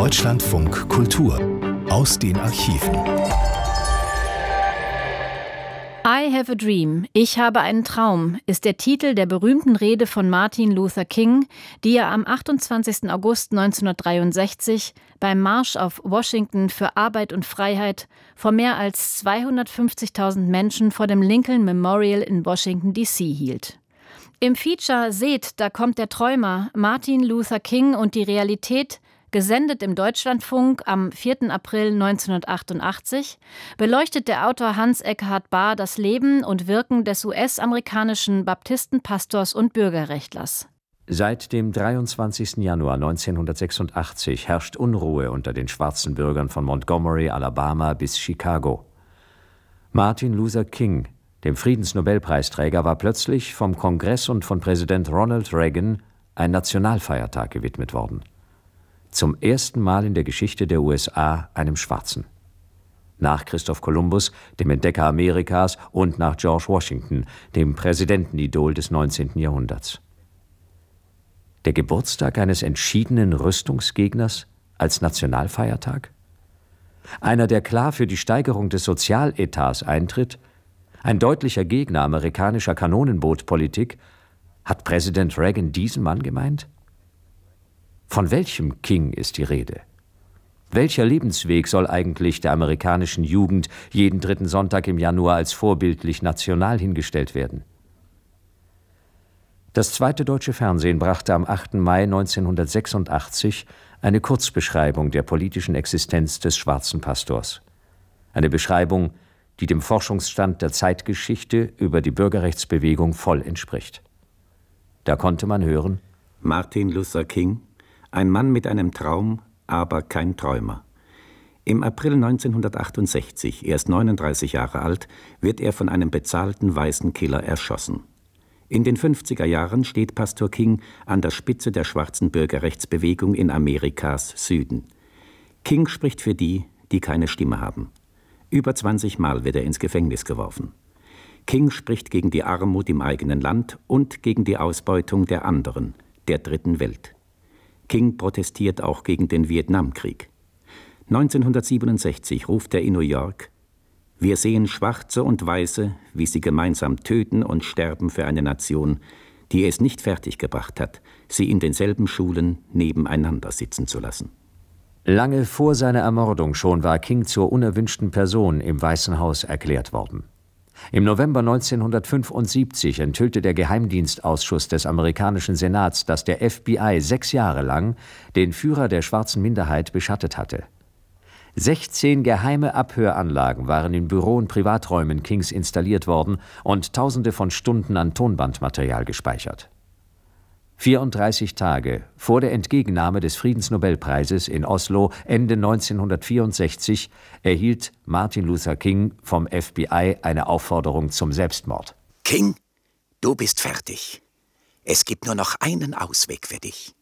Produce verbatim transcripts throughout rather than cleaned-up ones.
Deutschlandfunk Kultur aus den Archiven. I have a dream, ich habe einen Traum, ist der Titel der berühmten Rede von Martin Luther King, die er am achtundzwanzigsten August neunzehnhundertdreiundsechzig beim Marsch auf Washington für Arbeit und Freiheit vor mehr als zweihundertfünfzigtausend Menschen vor dem Lincoln Memorial in Washington D C hielt. Im Feature Seht, da kommt der Träumer, Martin Luther King und die Realität, gesendet im Deutschlandfunk am vierten April neunzehnhundertachtundachtzig, beleuchtet der Autor Hans-Ekkehard Bahr das Leben und Wirken des U S-amerikanischen Baptistenpastors und Bürgerrechtlers. Seit dem dreiundzwanzigsten Januar neunzehnhundertsechsundachtzig herrscht Unruhe unter den schwarzen Bürgern von Montgomery, Alabama bis Chicago. Martin Luther King, dem Friedensnobelpreisträger, war plötzlich vom Kongress und von Präsident Ronald Reagan ein Nationalfeiertag gewidmet worden. Zum ersten Mal in der Geschichte der U S A einem Schwarzen. Nach Christoph Kolumbus, dem Entdecker Amerikas, und nach George Washington, dem Präsidentenidol des neunzehnten Jahrhunderts. Der Geburtstag eines entschiedenen Rüstungsgegners als Nationalfeiertag? Einer, der klar für die Steigerung des Sozialetats eintritt? Ein deutlicher Gegner amerikanischer Kanonenbootpolitik? Hat Präsident Reagan diesen Mann gemeint? Von welchem King ist die Rede? Welcher Lebensweg soll eigentlich der amerikanischen Jugend jeden dritten Sonntag im Januar als vorbildlich national hingestellt werden? Das zweite deutsche Fernsehen brachte am achten Mai neunzehnhundertsechsundachtzig eine Kurzbeschreibung der politischen Existenz des schwarzen Pastors. Eine Beschreibung, die dem Forschungsstand der Zeitgeschichte über die Bürgerrechtsbewegung voll entspricht. Da konnte man hören: Martin Luther King, ein Mann mit einem Traum, aber kein Träumer. Im April neunzehnhundertachtundsechzig, erst neununddreißig Jahre alt, wird er von einem bezahlten weißen Killer erschossen. In den fünfziger Jahren steht Pastor King an der Spitze der schwarzen Bürgerrechtsbewegung in Amerikas Süden. King spricht für die, die keine Stimme haben. Über zwanzig Mal wird er ins Gefängnis geworfen. King spricht gegen die Armut im eigenen Land und gegen die Ausbeutung der anderen, der dritten Welt. King protestiert auch gegen den Vietnamkrieg. neunzehnhundertsiebenundsechzig ruft er in New York: Wir sehen Schwarze und Weiße, wie sie gemeinsam töten und sterben für eine Nation, die es nicht fertiggebracht hat, sie in denselben Schulen nebeneinander sitzen zu lassen. Lange vor seiner Ermordung schon war King zur unerwünschten Person im Weißen Haus erklärt worden. Im November neunzehnhundertfünfundsiebzig enthüllte der Geheimdienstausschuss des amerikanischen Senats, dass der F B I sechs Jahre lang den Führer der schwarzen Minderheit beschattet hatte. sechzehn geheime Abhöranlagen waren in Büro- und Privaträumen Kings installiert worden und Tausende von Stunden an Tonbandmaterial gespeichert. vierunddreißig Tage vor der Entgegennahme des Friedensnobelpreises in Oslo Ende neunzehnhundertvierundsechzig erhielt Martin Luther King vom F B I eine Aufforderung zum Selbstmord. King, du bist fertig. Es gibt nur noch einen Ausweg für dich.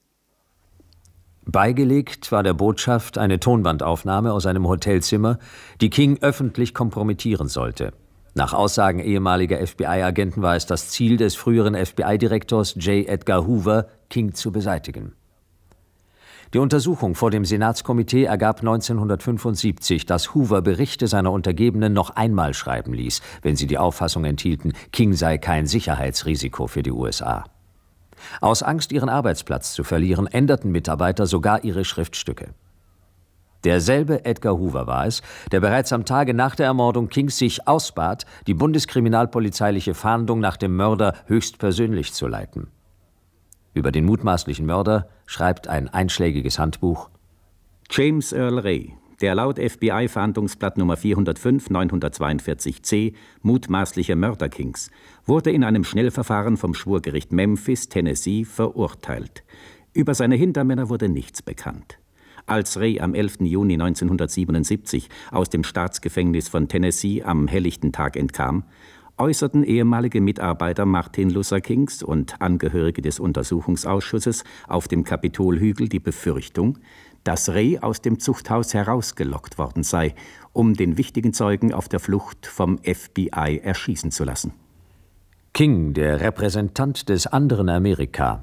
Beigelegt war der Botschaft eine Tonbandaufnahme aus einem Hotelzimmer, die King öffentlich kompromittieren sollte. Nach Aussagen ehemaliger F B I-Agenten war es das Ziel des früheren F B I-Direktors J. Edgar Hoover, King zu beseitigen. Die Untersuchung vor dem Senatskomitee ergab neunzehnhundertfünfundsiebzig, dass Hoover Berichte seiner Untergebenen noch einmal schreiben ließ, wenn sie die Auffassung enthielten, King sei kein Sicherheitsrisiko für die U S A. Aus Angst, ihren Arbeitsplatz zu verlieren, änderten Mitarbeiter sogar ihre Schriftstücke. Derselbe Edgar Hoover war es, der bereits am Tage nach der Ermordung Kings sich ausbat, die bundeskriminalpolizeiliche Fahndung nach dem Mörder höchstpersönlich zu leiten. Über den mutmaßlichen Mörder schreibt ein einschlägiges Handbuch: James Earl Ray, der laut F B I-Fahndungsblatt Nummer vierhundertfünf neunhundertzweiundvierzig c mutmaßliche Mörder Kings, wurde in einem Schnellverfahren vom Schwurgericht Memphis, Tennessee, verurteilt. Über seine Hintermänner wurde nichts bekannt. Als Ray am elften Juni neunzehnhundertsiebenundsiebzig aus dem Staatsgefängnis von Tennessee am helllichten Tag entkam, äußerten ehemalige Mitarbeiter Martin Luther Kings und Angehörige des Untersuchungsausschusses auf dem Kapitolhügel die Befürchtung, dass Ray aus dem Zuchthaus herausgelockt worden sei, um den wichtigen Zeugen auf der Flucht vom F B I erschießen zu lassen. King, der Repräsentant des anderen Amerika,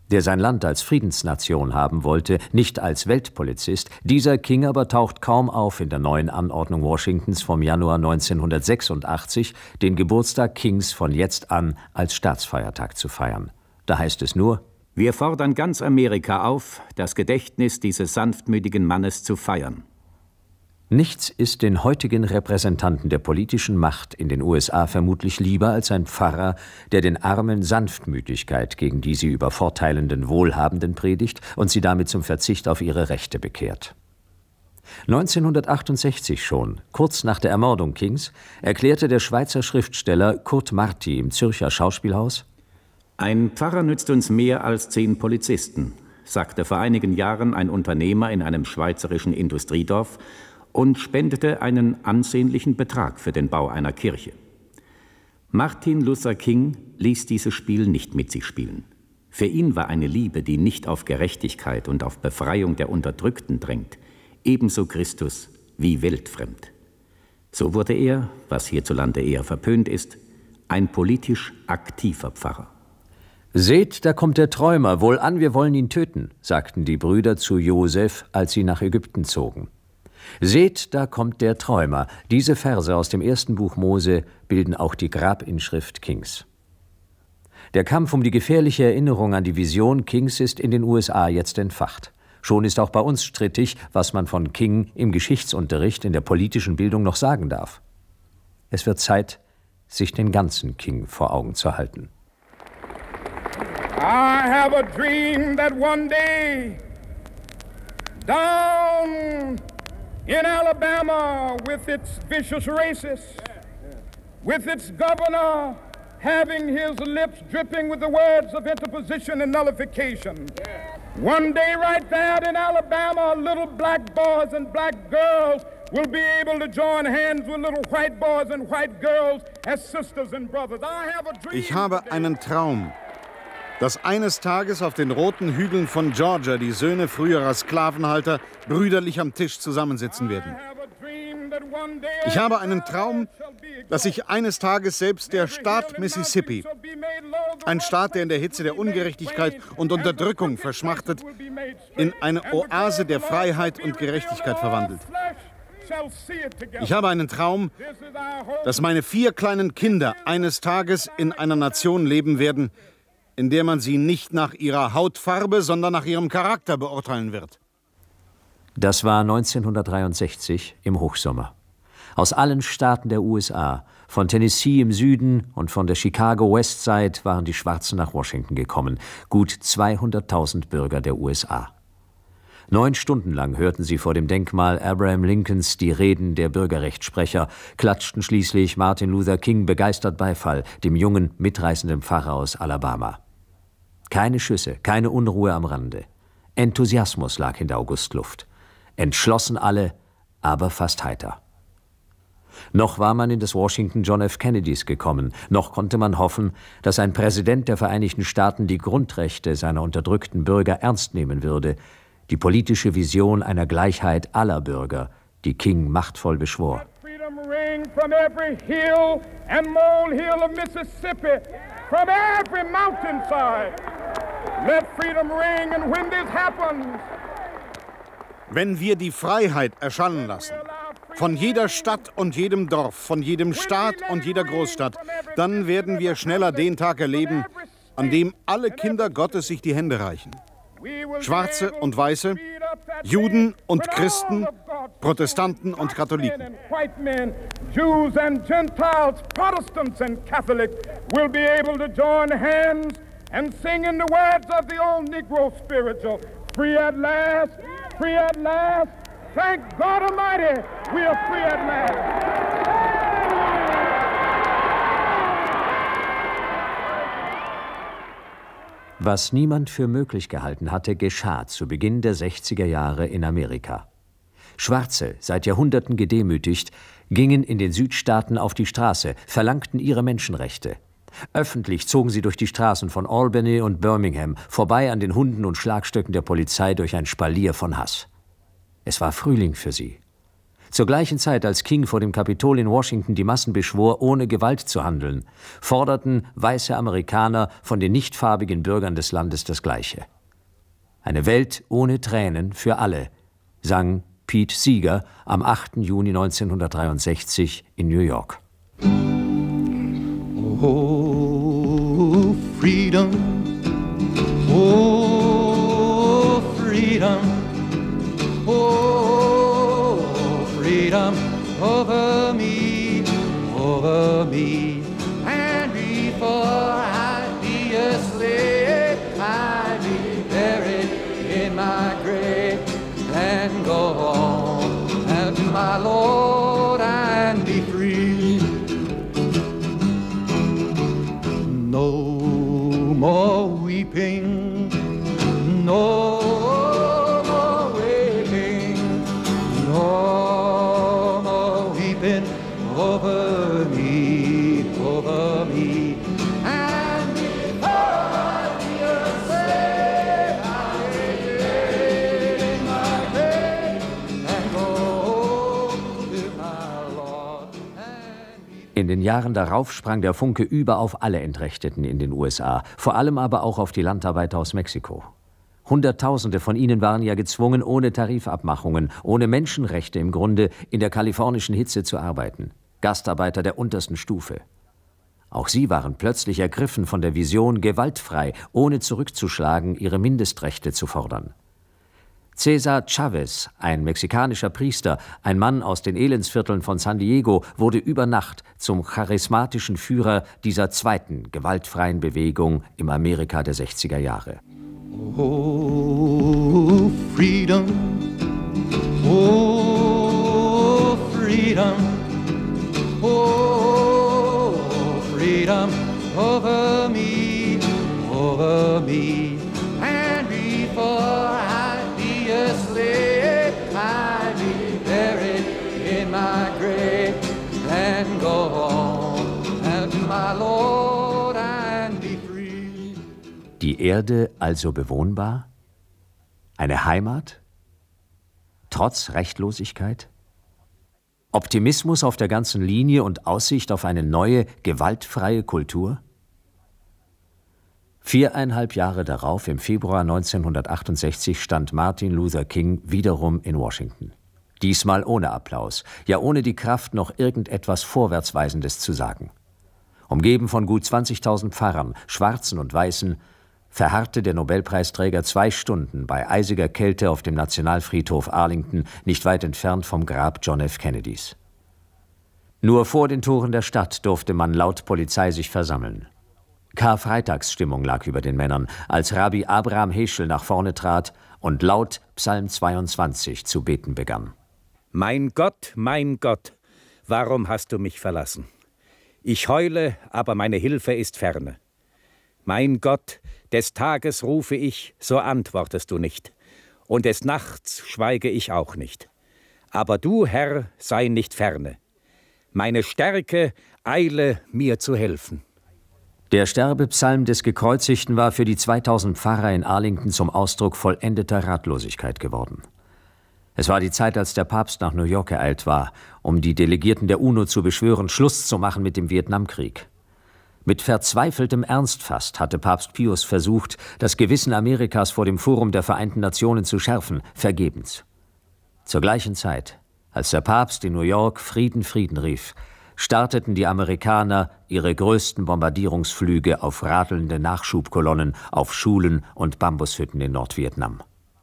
der sein Land als Friedensnation haben wollte, nicht als Weltpolizist. Dieser King aber taucht kaum auf in der neuen Anordnung Washingtons vom Januar neunzehnhundertsechsundachtzig, den Geburtstag Kings von jetzt an als Staatsfeiertag zu feiern. Da heißt es nur: Wir fordern ganz Amerika auf, das Gedächtnis dieses sanftmütigen Mannes zu feiern. Nichts ist den heutigen Repräsentanten der politischen Macht in den U S A vermutlich lieber als ein Pfarrer, der den Armen Sanftmütigkeit gegen die sie übervorteilenden Wohlhabenden predigt und sie damit zum Verzicht auf ihre Rechte bekehrt. neunzehnhundertachtundsechzig schon, kurz nach der Ermordung Kings, erklärte der Schweizer Schriftsteller Kurt Marti im Zürcher Schauspielhaus: Ein Pfarrer nützt uns mehr als zehn Polizisten, sagte vor einigen Jahren ein Unternehmer in einem schweizerischen Industriedorf und spendete einen ansehnlichen Betrag für den Bau einer Kirche. Martin Luther King ließ dieses Spiel nicht mit sich spielen. Für ihn war eine Liebe, die nicht auf Gerechtigkeit und auf Befreiung der Unterdrückten drängt, ebenso Christus wie weltfremd. So wurde er, was hierzulande eher verpönt ist, ein politisch aktiver Pfarrer. »Seht, da kommt der Träumer, wohlan, wir wollen ihn töten«, sagten die Brüder zu Josef, als sie nach Ägypten zogen. »Seht, da kommt der Träumer«, diese Verse aus dem ersten Buch Mose bilden auch die Grabinschrift Kings. Der Kampf um die gefährliche Erinnerung an die Vision Kings ist in den U S A jetzt entfacht. Schon ist auch bei uns strittig, was man von King im Geschichtsunterricht in der politischen Bildung noch sagen darf. Es wird Zeit, sich den ganzen King vor Augen zu halten. I have a dream that one day down in Alabama, with its vicious racists, with its governor having his lips dripping with the words of interposition and nullification. One day right there in Alabama, little black boys and black girls will be able to join hands with little white boys and white girls as sisters and brothers. I have a dream. Ich habe einen Traum, dass eines Tages auf den roten Hügeln von Georgia die Söhne früherer Sklavenhalter brüderlich am Tisch zusammensitzen werden. Ich habe einen Traum, dass sich eines Tages selbst der Staat Mississippi, ein Staat, der in der Hitze der Ungerechtigkeit und Unterdrückung verschmachtet, in eine Oase der Freiheit und Gerechtigkeit verwandelt. Ich habe einen Traum, dass meine vier kleinen Kinder eines Tages in einer Nation leben werden, in der man sie nicht nach ihrer Hautfarbe, sondern nach ihrem Charakter beurteilen wird. Das war neunzehnhundertdreiundsechzig im Hochsommer. Aus allen Staaten der U S A, von Tennessee im Süden und von der Chicago West Side waren die Schwarzen nach Washington gekommen, gut zweihunderttausend Bürger der U S A. Neun Stunden lang hörten sie vor dem Denkmal Abraham Lincolns die Reden der Bürgerrechtssprecher, klatschten schließlich Martin Luther King begeistert Beifall, dem jungen, mitreißenden Pfarrer aus Alabama. Keine Schüsse, keine Unruhe am Rande. Enthusiasmus lag in der Augustluft. Entschlossen alle, aber fast heiter. Noch war man in das Washington John F. Kennedys gekommen, noch konnte man hoffen, dass ein Präsident der Vereinigten Staaten die Grundrechte seiner unterdrückten Bürger ernst nehmen würde, die politische Vision einer Gleichheit aller Bürger, die King machtvoll beschwor. From every hill and molehill of Mississippi, from every mountainside, let freedom ring, and when this happens, wenn wir die Freiheit erschallen lassen, von jeder Stadt und jedem Dorf, von jedem Staat und jeder Großstadt, dann werden wir schneller den Tag erleben, an dem alle Kinder Gottes sich die Hände reichen. Schwarze und Weiße, Juden und Christen, Protestanten und Katholiken. Jews and Gentiles, Protestants and Catholics will be able to join hands and sing in the words of the old Negro spiritual. Free at last, free at last. Thank God Almighty, we are free at last. Was niemand für möglich gehalten hatte, geschah zu Beginn der sechziger Jahre in Amerika. Schwarze, seit Jahrhunderten gedemütigt, gingen in den Südstaaten auf die Straße, verlangten ihre Menschenrechte. Öffentlich zogen sie durch die Straßen von Albany und Birmingham, vorbei an den Hunden und Schlagstöcken der Polizei durch ein Spalier von Hass. Es war Frühling für sie. Zur gleichen Zeit, als King vor dem Kapitol in Washington die Massen beschwor, ohne Gewalt zu handeln, forderten weiße Amerikaner von den nichtfarbigen Bürgern des Landes das Gleiche. Eine Welt ohne Tränen für alle, sang Pete Seeger am achten Juni neunzehnhundertdreiundsechzig in New York. Oh, freedom, oh, freedom, oh, freedom over me, over me. And before I be a slave, I be buried in my grave and go home and to my Lord and be free. No more weeping, no more wailing, no more weeping over me, over me. And before I be a slave, I lay in my grave and go home to my Lord. In den Jahren darauf sprang der Funke über auf alle Entrechteten in den U S A, vor allem aber auch auf die Landarbeiter aus Mexiko. Hunderttausende von ihnen waren ja gezwungen, ohne Tarifabmachungen, ohne Menschenrechte im Grunde, in der kalifornischen Hitze zu arbeiten. Gastarbeiter der untersten Stufe. Auch sie waren plötzlich ergriffen von der Vision, gewaltfrei, ohne zurückzuschlagen, ihre Mindestrechte zu fordern. Cesar Chavez, ein mexikanischer Priester, ein Mann aus den Elendsvierteln von San Diego, wurde über Nacht zum charismatischen Führer dieser zweiten gewaltfreien Bewegung im Amerika der sechziger Jahre. Oh, freedom, oh, freedom, oh, freedom over me, over me. And before I be a slave, I be buried in my grave and go home and to my Lord and be free. Die Erde also bewohnbar? Eine Heimat? Trotz Rechtlosigkeit? Optimismus auf der ganzen Linie und Aussicht auf eine neue, gewaltfreie Kultur? Viereinhalb Jahre darauf, im Februar neunzehnhundertachtundsechzig, stand Martin Luther King wiederum in Washington. Diesmal ohne Applaus, ja ohne die Kraft, noch irgendetwas Vorwärtsweisendes zu sagen. Umgeben von gut zwanzigtausend Pfarrern, Schwarzen und Weißen, verharrte der Nobelpreisträger zwei Stunden bei eisiger Kälte auf dem Nationalfriedhof Arlington, nicht weit entfernt vom Grab John F. Kennedys. Nur vor den Toren der Stadt durfte man laut Polizei sich versammeln. Karfreitagsstimmung lag über den Männern, als Rabbi Abraham Heschel nach vorne trat und laut Psalm zweiundzwanzig zu beten begann. Mein Gott, mein Gott, warum hast du mich verlassen? Ich heule, aber meine Hilfe ist ferne. Mein Gott, des Tages rufe ich, so antwortest du nicht, und des Nachts schweige ich auch nicht. Aber du, Herr, sei nicht ferne. Meine Stärke, eile, mir zu helfen. Der Sterbepsalm des Gekreuzigten war für die zweitausend Pfarrer in Arlington zum Ausdruck vollendeter Ratlosigkeit geworden. Es war die Zeit, als der Papst nach New York geeilt war, um die Delegierten der UNO zu beschwören, Schluss zu machen mit dem Vietnamkrieg. Mit verzweifeltem Ernst fast hatte Papst Pius versucht, das Gewissen Amerikas vor dem Forum der Vereinten Nationen zu schärfen, vergebens. Zur gleichen Zeit, als der Papst in New York Frieden, Frieden rief, starteten die Amerikaner ihre größten Bombardierungsflüge auf radelnde Nachschubkolonnen, auf Schulen und Bambushütten in Nordvietnam.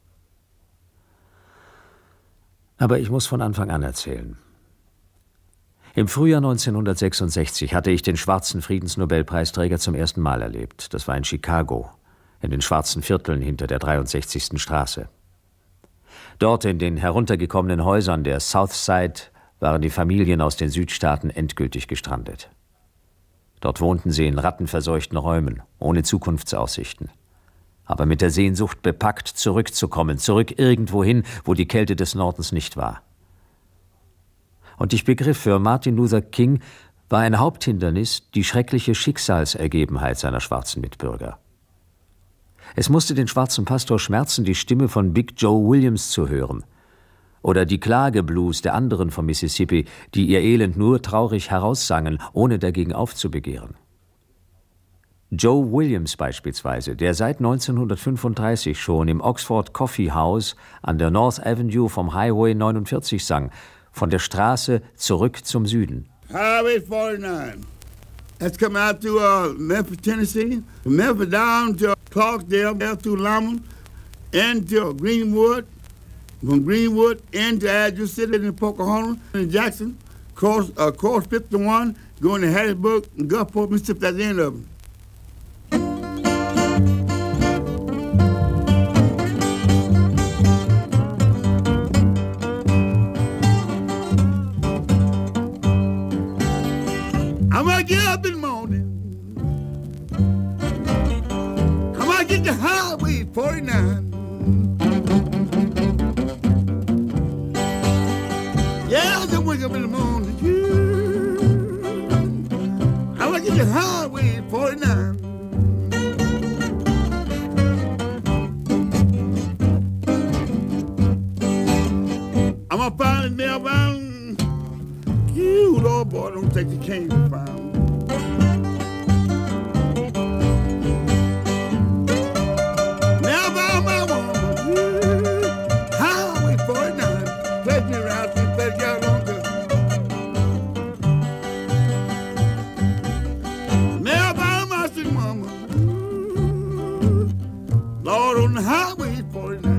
Aber ich muss von Anfang an erzählen. Im Frühjahr neunzehnhundertsechsundsechzig hatte ich den schwarzen Friedensnobelpreisträger zum ersten Mal erlebt. Das war in Chicago, in den schwarzen Vierteln hinter der dreiundsechzigsten Straße. Dort in den heruntergekommenen Häusern der South Side waren die Familien aus den Südstaaten endgültig gestrandet. Dort wohnten sie in rattenverseuchten Räumen, ohne Zukunftsaussichten. Aber mit der Sehnsucht bepackt, zurückzukommen, zurück irgendwohin, wo die Kälte des Nordens nicht war. Und ich begriff, für Martin Luther King war ein Haupthindernis die schreckliche Schicksalsergebenheit seiner schwarzen Mitbürger. Es musste den schwarzen Pastor schmerzen, die Stimme von Big Joe Williams zu hören Oder die Klageblues der anderen vom Mississippi, die ihr Elend nur traurig heraussangen, ohne dagegen aufzubegehren. Joe Williams beispielsweise, der seit neunzehnhundertfünfunddreißig schon im Oxford Coffee House an der North Avenue vom Highway neunundvierzig sang, von der Straße zurück zum Süden. Highway forty-nine. That's come out to uh, Memphis, Tennessee, from Memphis down to Clarksdale, down to Lamont, into Greenwood, from Greenwood into Azure City in Pocahontas and Jackson, across, uh, across fifty-one, going to Hattiesburg and Gulfport, Mississippi. That's the end of them. I'm gonna get up in the morning. I'm gonna get the Highway forty-nine. Yeah, I'm gonna wake up in the morning. I'm gonna get the Highway forty-nine. I'm gonna find a nail bound. You, Lord, boy, don't take the cane to find. Now, by my woman, Highway forty-nine, pledge me around, see, pledge y'all longer. Now, by my sick mama, Lord, on the Highway forty-nine.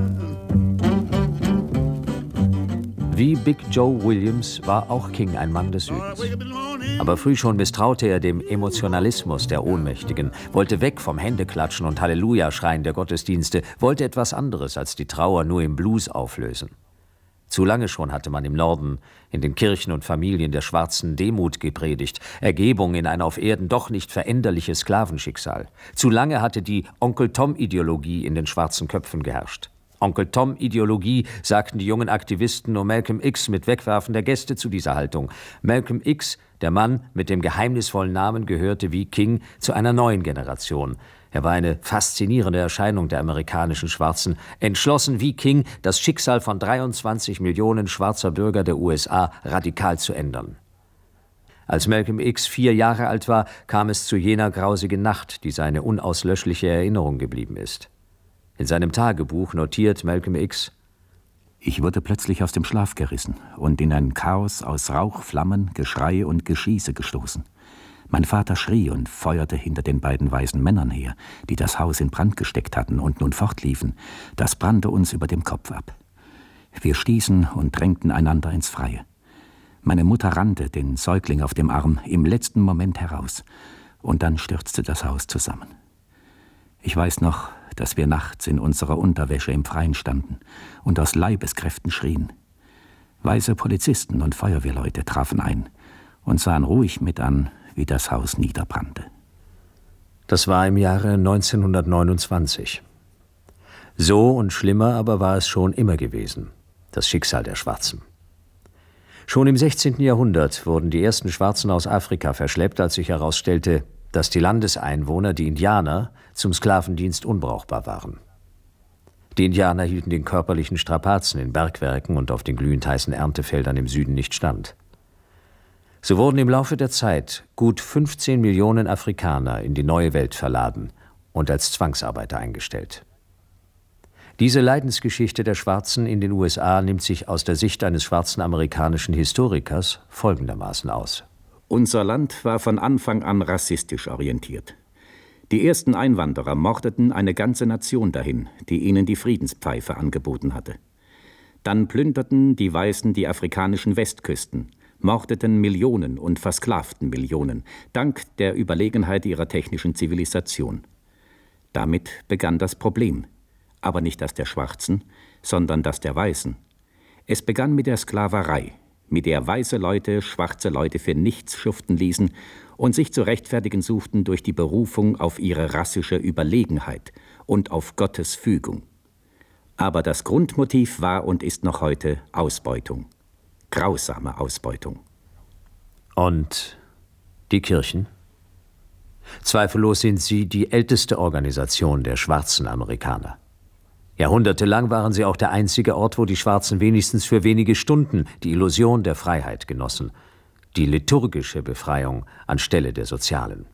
Wie Big Joe Williams war auch King ein Mann des Südens. Aber früh schon misstraute er dem Emotionalismus der Ohnmächtigen, wollte weg vom Händeklatschen und Halleluja-Schreien der Gottesdienste, wollte etwas anderes als die Trauer nur im Blues auflösen. Zu lange schon hatte man im Norden, in den Kirchen und Familien der Schwarzen Demut gepredigt, Ergebung in ein auf Erden doch nicht veränderliches Sklavenschicksal. Zu lange hatte die Onkel-Tom-Ideologie in den schwarzen Köpfen geherrscht. Onkel-Tom-Ideologie, sagten die jungen Aktivisten um Malcolm X mit Wegwerfen der Gäste zu dieser Haltung. Malcolm X, der Mann mit dem geheimnisvollen Namen, gehörte wie King zu einer neuen Generation. Er war eine faszinierende Erscheinung der amerikanischen Schwarzen, entschlossen wie King, das Schicksal von dreiundzwanzig Millionen schwarzer Bürger der U S A radikal zu ändern. Als Malcolm X vier Jahre alt war, kam es zu jener grausigen Nacht, die seine unauslöschliche Erinnerung geblieben ist. In seinem Tagebuch notiert Malcolm X: Ich wurde plötzlich aus dem Schlaf gerissen und in ein Chaos aus Rauch, Flammen, Geschrei und Geschieße gestoßen. Mein Vater schrie und feuerte hinter den beiden weißen Männern her, die das Haus in Brand gesteckt hatten und nun fortliefen. Das brannte uns über dem Kopf ab. Wir stießen und drängten einander ins Freie. Meine Mutter rannte, den Säugling auf dem Arm, im letzten Moment heraus. Und dann stürzte das Haus zusammen. Ich weiß noch, dass wir nachts in unserer Unterwäsche im Freien standen und aus Leibeskräften schrien. Weiße Polizisten und Feuerwehrleute trafen ein und sahen ruhig mit an, wie das Haus niederbrannte. Das war im Jahre neunzehnhundertneunundzwanzig. So und schlimmer aber war es schon immer gewesen, das Schicksal der Schwarzen. Schon im sechzehnten Jahrhundert wurden die ersten Schwarzen aus Afrika verschleppt, als sich herausstellte, dass die Landeseinwohner, die Indianer, zum Sklavendienst unbrauchbar waren. Die Indianer hielten den körperlichen Strapazen in Bergwerken und auf den glühend heißen Erntefeldern im Süden nicht stand. So wurden im Laufe der Zeit gut fünfzehn Millionen Afrikaner in die neue Welt verladen und als Zwangsarbeiter eingestellt. Diese Leidensgeschichte der Schwarzen in den U S A nimmt sich aus der Sicht eines schwarzen amerikanischen Historikers folgendermaßen aus. Unser Land war von Anfang an rassistisch orientiert. Die ersten Einwanderer mordeten eine ganze Nation dahin, die ihnen die Friedenspfeife angeboten hatte. Dann plünderten die Weißen die afrikanischen Westküsten, mordeten Millionen und versklavten Millionen, dank der Überlegenheit ihrer technischen Zivilisation. Damit begann das Problem, aber nicht das der Schwarzen, sondern das der Weißen. Es begann mit der Sklaverei, mit der weiße Leute schwarze Leute für nichts schuften ließen und sich zu rechtfertigen suchten durch die Berufung auf ihre rassische Überlegenheit und auf Gottes Fügung. Aber das Grundmotiv war und ist noch heute Ausbeutung. Grausame Ausbeutung. Und die Kirchen? Zweifellos sind sie die älteste Organisation der schwarzen Amerikaner. Jahrhundertelang waren sie auch der einzige Ort, wo die Schwarzen wenigstens für wenige Stunden die Illusion der Freiheit genossen. Die liturgische Befreiung anstelle der sozialen.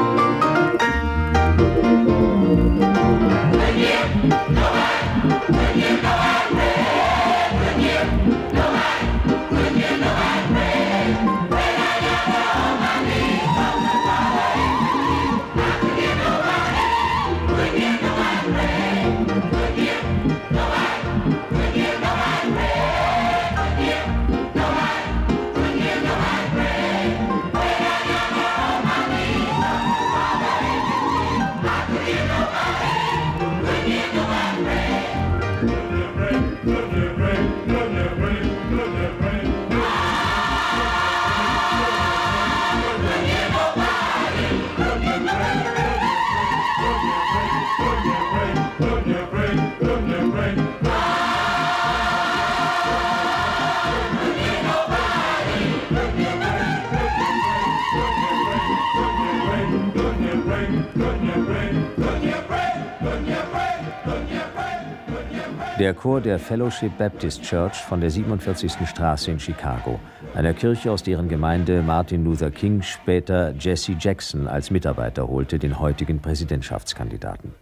Der Chor der Fellowship Baptist Church von der siebenundvierzigsten Straße in Chicago, einer Kirche, aus deren Gemeinde Martin Luther King später Jesse Jackson als Mitarbeiter holte, den heutigen Präsidentschaftskandidaten.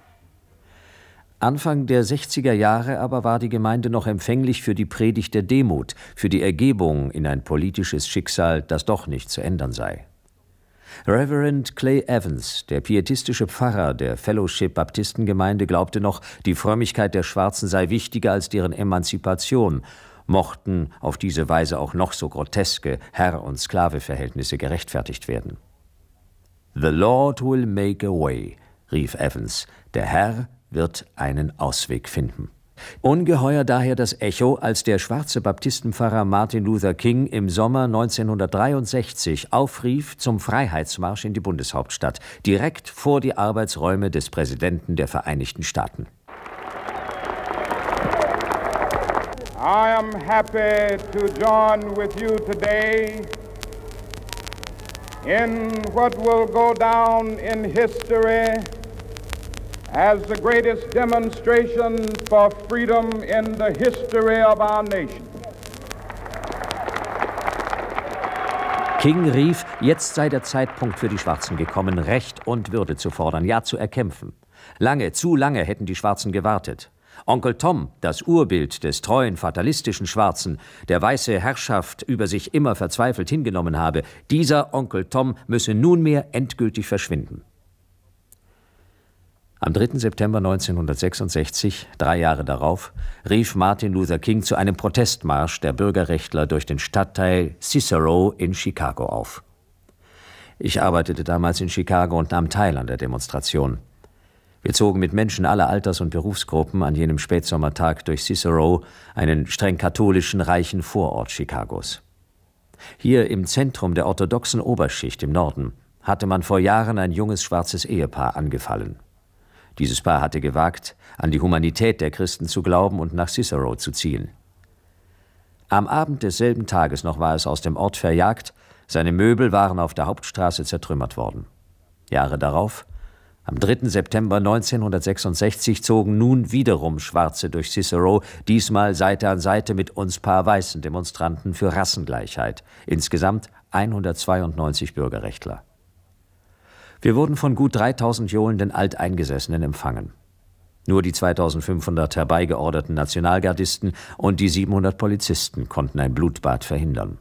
Anfang der sechziger Jahre aber war die Gemeinde noch empfänglich für die Predigt der Demut, für die Ergebung in ein politisches Schicksal, das doch nicht zu ändern sei. Reverend Clay Evans, der pietistische Pfarrer der Fellowship-Baptistengemeinde, glaubte noch, die Frömmigkeit der Schwarzen sei wichtiger als deren Emanzipation, mochten auf diese Weise auch noch so groteske Herr- und Sklave-Verhältnisse gerechtfertigt werden. "The Lord will make a way", rief Evans, der Herr wird einen Ausweg finden. Ungeheuer daher das Echo, als der schwarze Baptistenpfarrer Martin Luther King im Sommer neunzehnhundertdreiundsechzig aufrief zum Freiheitsmarsch in die Bundeshauptstadt, direkt vor die Arbeitsräume des Präsidenten der Vereinigten Staaten. I am happy to join with you today in what will go down in history as the greatest demonstration for freedom in the history of our nation. King rief, jetzt sei der Zeitpunkt für die Schwarzen gekommen, Recht und Würde zu fordern, ja zu erkämpfen. Lange, zu lange hätten die Schwarzen gewartet. Onkel Tom, das Urbild des treuen, fatalistischen Schwarzen, der weiße Herrschaft über sich immer verzweifelt hingenommen habe, dieser Onkel Tom müsse nunmehr endgültig verschwinden. Am dritten September neunzehnhundertsechsundsechzig, drei Jahre darauf, rief Martin Luther King zu einem Protestmarsch der Bürgerrechtler durch den Stadtteil Cicero in Chicago auf. Ich arbeitete damals in Chicago und nahm teil an der Demonstration. Wir zogen mit Menschen aller Alters- und Berufsgruppen an jenem Spätsommertag durch Cicero, einen streng katholischen, reichen Vorort Chicagos. Hier im Zentrum der orthodoxen Oberschicht im Norden hatte man vor Jahren ein junges schwarzes Ehepaar angefallen. Dieses Paar hatte gewagt, an die Humanität der Christen zu glauben und nach Cicero zu ziehen. Am Abend desselben Tages noch war es aus dem Ort verjagt, seine Möbel waren auf der Hauptstraße zertrümmert worden. Jahre darauf, am dritten September neunzehnhundertsechsundsechzig, zogen nun wiederum Schwarze durch Cicero, diesmal Seite an Seite mit uns paar weißen Demonstranten für Rassengleichheit, insgesamt hundertzweiundneunzig Bürgerrechtler. Wir wurden von gut dreitausend johlenden Alteingesessenen empfangen. Nur die zweitausendfünfhundert herbeigeorderten Nationalgardisten und die siebenhundert Polizisten konnten ein Blutbad verhindern.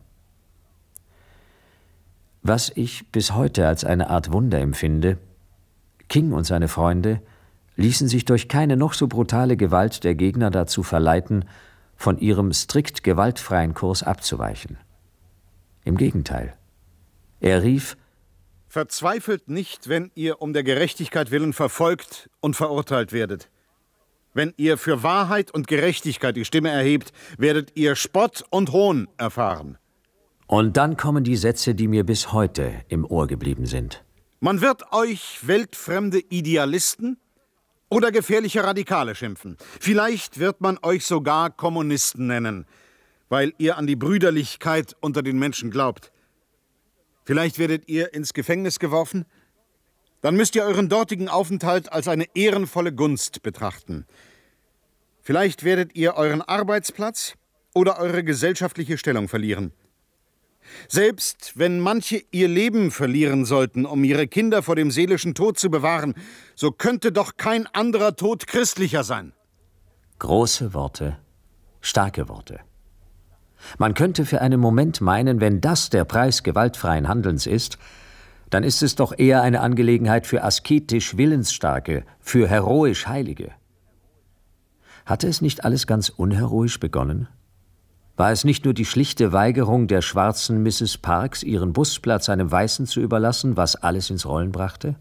Was ich bis heute als eine Art Wunder empfinde: King und seine Freunde ließen sich durch keine noch so brutale Gewalt der Gegner dazu verleiten, von ihrem strikt gewaltfreien Kurs abzuweichen. Im Gegenteil. Er rief: Verzweifelt nicht, wenn ihr um der Gerechtigkeit willen verfolgt und verurteilt werdet. Wenn ihr für Wahrheit und Gerechtigkeit die Stimme erhebt, werdet ihr Spott und Hohn erfahren. Und dann kommen die Sätze, die mir bis heute im Ohr geblieben sind. Man wird euch weltfremde Idealisten oder gefährliche Radikale schimpfen. Vielleicht wird man euch sogar Kommunisten nennen, weil ihr an die Brüderlichkeit unter den Menschen glaubt. Vielleicht werdet ihr ins Gefängnis geworfen. Dann müsst ihr euren dortigen Aufenthalt als eine ehrenvolle Gunst betrachten. Vielleicht werdet ihr euren Arbeitsplatz oder eure gesellschaftliche Stellung verlieren. Selbst wenn manche ihr Leben verlieren sollten, um ihre Kinder vor dem seelischen Tod zu bewahren, so könnte doch kein anderer Tod christlicher sein. Große Worte, starke Worte. Man könnte für einen Moment meinen, wenn das der Preis gewaltfreien Handelns ist, dann ist es doch eher eine Angelegenheit für asketisch Willensstarke, für heroisch Heilige. Hatte es nicht alles ganz unheroisch begonnen? War es nicht nur die schlichte Weigerung der schwarzen Misses Parks, ihren Busplatz einem Weißen zu überlassen, was alles ins Rollen brachte?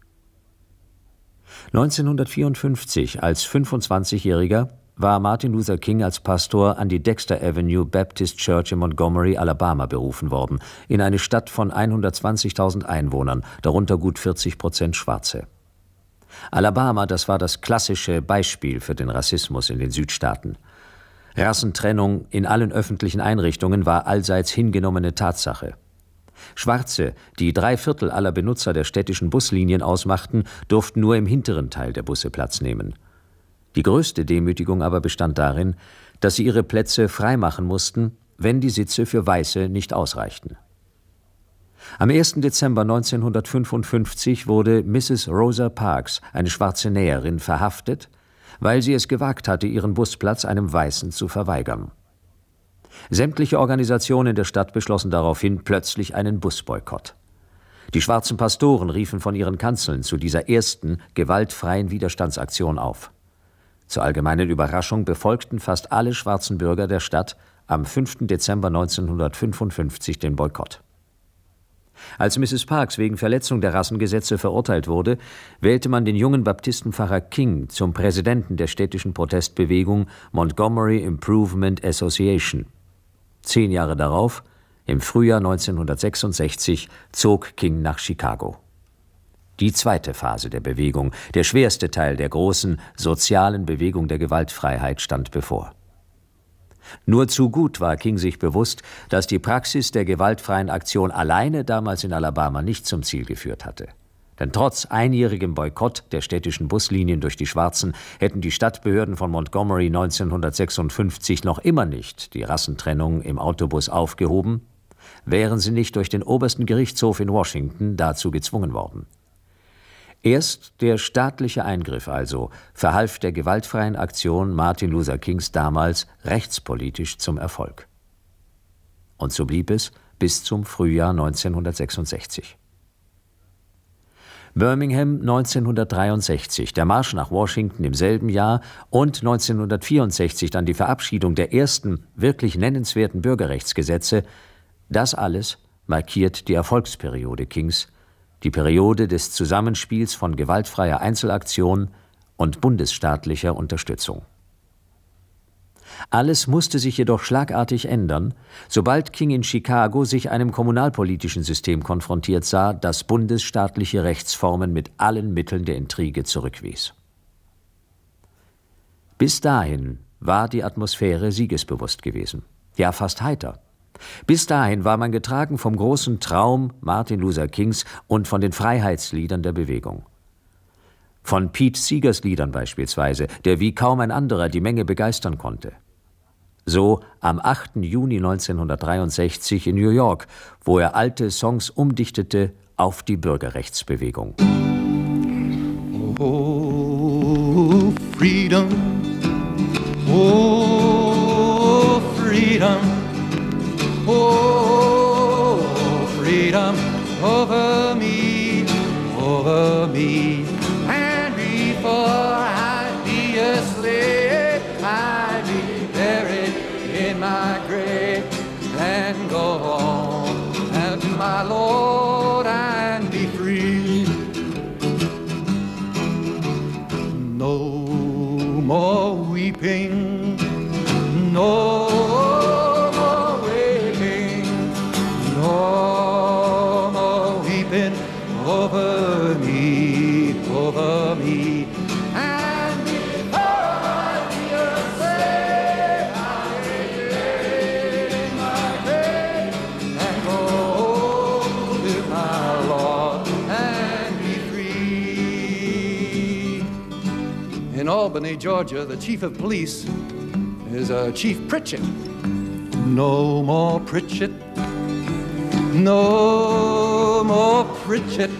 neunzehnhundertvierundfünfzig, als fünfundzwanzigjähriger, war Martin Luther King als Pastor an die Dexter Avenue Baptist Church in Montgomery, Alabama, berufen worden, in eine Stadt von hundertzwanzigtausend Einwohnern, darunter gut vierzig Prozent Schwarze. Alabama, das war das klassische Beispiel für den Rassismus in den Südstaaten. Rassentrennung in allen öffentlichen Einrichtungen war allseits hingenommene Tatsache. Schwarze, die drei Viertel aller Benutzer der städtischen Buslinien ausmachten, durften nur im hinteren Teil der Busse Platz nehmen. Die größte Demütigung aber bestand darin, dass sie ihre Plätze freimachen mussten, wenn die Sitze für Weiße nicht ausreichten. Am ersten Dezember neunzehnhundertfünfundfünfzig wurde Misses Rosa Parks, eine schwarze Näherin, verhaftet, weil sie es gewagt hatte, ihren Busplatz einem Weißen zu verweigern. Sämtliche Organisationen der Stadt beschlossen daraufhin plötzlich einen Busboykott. Die schwarzen Pastoren riefen von ihren Kanzeln zu dieser ersten gewaltfreien Widerstandsaktion auf. Zur allgemeinen Überraschung befolgten fast alle schwarzen Bürger der Stadt am fünften Dezember neunzehnhundertfünfundfünfzig den Boykott. Als Misses Parks wegen Verletzung der Rassengesetze verurteilt wurde, wählte man den jungen Baptistenpfarrer King zum Präsidenten der städtischen Protestbewegung Montgomery Improvement Association. Zehn Jahre darauf, im Frühjahr neunzehnhundertsechsundsechzig, zog King nach Chicago. Die zweite Phase der Bewegung, der schwerste Teil der großen sozialen Bewegung der Gewaltfreiheit, stand bevor. Nur zu gut war King sich bewusst, dass die Praxis der gewaltfreien Aktion alleine damals in Alabama nicht zum Ziel geführt hatte. Denn trotz einjährigem Boykott der städtischen Buslinien durch die Schwarzen hätten die Stadtbehörden von Montgomery neunzehnhundertsechsundfünfzig noch immer nicht die Rassentrennung im Autobus aufgehoben, wären sie nicht durch den obersten Gerichtshof in Washington dazu gezwungen worden. Erst der staatliche Eingriff also verhalf der gewaltfreien Aktion Martin Luther Kings damals rechtspolitisch zum Erfolg. Und so blieb es bis zum Frühjahr neunzehnhundertsechsundsechzig. Birmingham neunzehnhundertdreiundsechzig, der Marsch nach Washington im selben Jahr und neunzehnhundertvierundsechzig dann die Verabschiedung der ersten wirklich nennenswerten Bürgerrechtsgesetze, das alles markiert die Erfolgsperiode Kings, die Periode des Zusammenspiels von gewaltfreier Einzelaktion und bundesstaatlicher Unterstützung. Alles musste sich jedoch schlagartig ändern, sobald King in Chicago sich einem kommunalpolitischen System konfrontiert sah, das bundesstaatliche Rechtsformen mit allen Mitteln der Intrige zurückwies. Bis dahin war die Atmosphäre siegesbewusst gewesen, ja fast heiter. Bis dahin war man getragen vom großen Traum Martin Luther Kings und von den Freiheitsliedern der Bewegung. Von Pete Seegers Liedern beispielsweise, der wie kaum ein anderer die Menge begeistern konnte. So am achten Juni neunzehnhundertdreiundsechzig in New York, wo er alte Songs umdichtete auf die Bürgerrechtsbewegung. Oh, freedom, oh, freedom, oh, freedom over me, over me. And before I'd be a slave, I'd be buried in my grave and go home and to my Lord and be free. No more weeping, no more wailing, no more weeping over me, over me. And before I be a slave, I'll be buried in my grave and go home with my Lord and be free. In Albany, Albany, Georgia, the chief of police is uh, Chief Pritchett. No more Pritchett. No more Pritchett.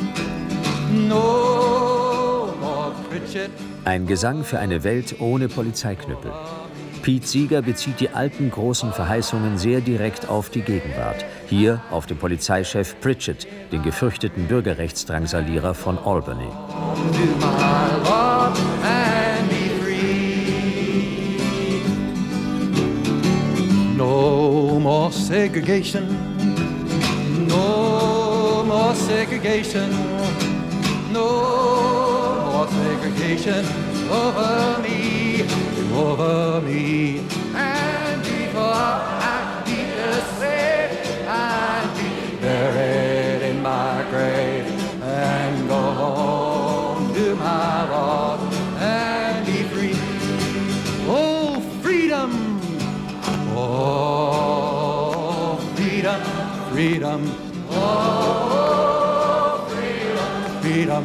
No more Pritchett. Ein Gesang für eine Welt ohne Polizeiknüppel. Pete Seeger bezieht die alten großen Verheißungen sehr direkt auf die Gegenwart. Hier auf den Polizeichef Pritchett, den gefürchteten Bürgerrechtsdrangsalierer von Albany. No more segregation. No more segregation. No more segregation over me, over me. And before I be asleep, I'd be buried in my grave and go home to my Lord and be free. Oh, freedom! Oh, freedom, freedom. Oh, freedom, freedom.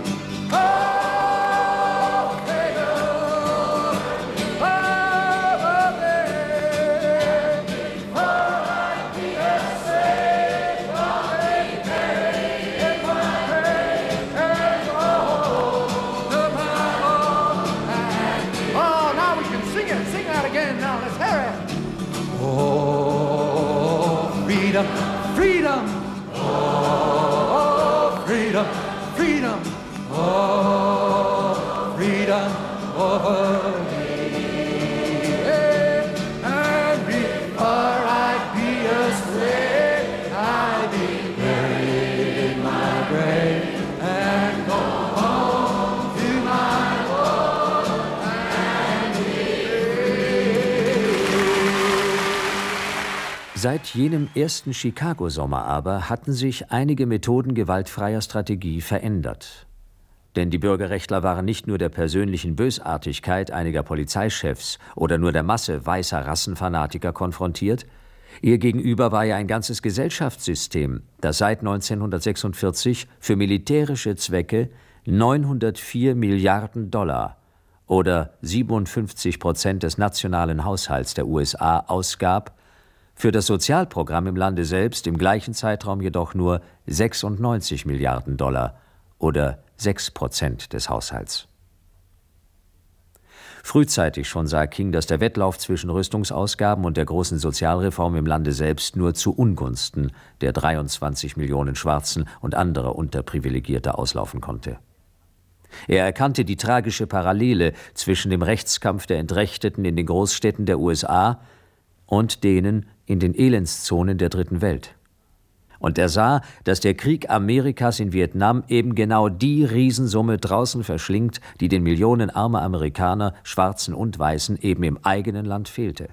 Freedom, oh, freedom, freedom, oh, freedom over me. And before I be asleep, I be buried in my grave and go home to my Lord and be free. Seit jenem ersten Chicago-Sommer aber hatten sich einige Methoden gewaltfreier Strategie verändert. Denn die Bürgerrechtler waren nicht nur der persönlichen Bösartigkeit einiger Polizeichefs oder nur der Masse weißer Rassenfanatiker konfrontiert, ihr gegenüber war ja ein ganzes Gesellschaftssystem, das seit neunzehnhundertsechsundvierzig für militärische Zwecke neunhundertvier Milliarden Dollar oder siebenundfünfzig Prozent des nationalen Haushalts der U S A ausgab, für das Sozialprogramm im Lande selbst im gleichen Zeitraum jedoch nur sechsundneunzig Milliarden Dollar oder sechs Prozent des Haushalts. Frühzeitig schon sah King, dass der Wettlauf zwischen Rüstungsausgaben und der großen Sozialreform im Lande selbst nur zu Ungunsten der dreiundzwanzig Millionen Schwarzen und anderer Unterprivilegierter auslaufen konnte. Er erkannte die tragische Parallele zwischen dem Rechtskampf der Entrechteten in den Großstädten der U S A und denen in den Elendszonen der Dritten Welt. Und er sah, dass der Krieg Amerikas in Vietnam eben genau die Riesensumme draußen verschlingt, die den Millionen armer Amerikaner, Schwarzen und Weißen, eben im eigenen Land fehlte.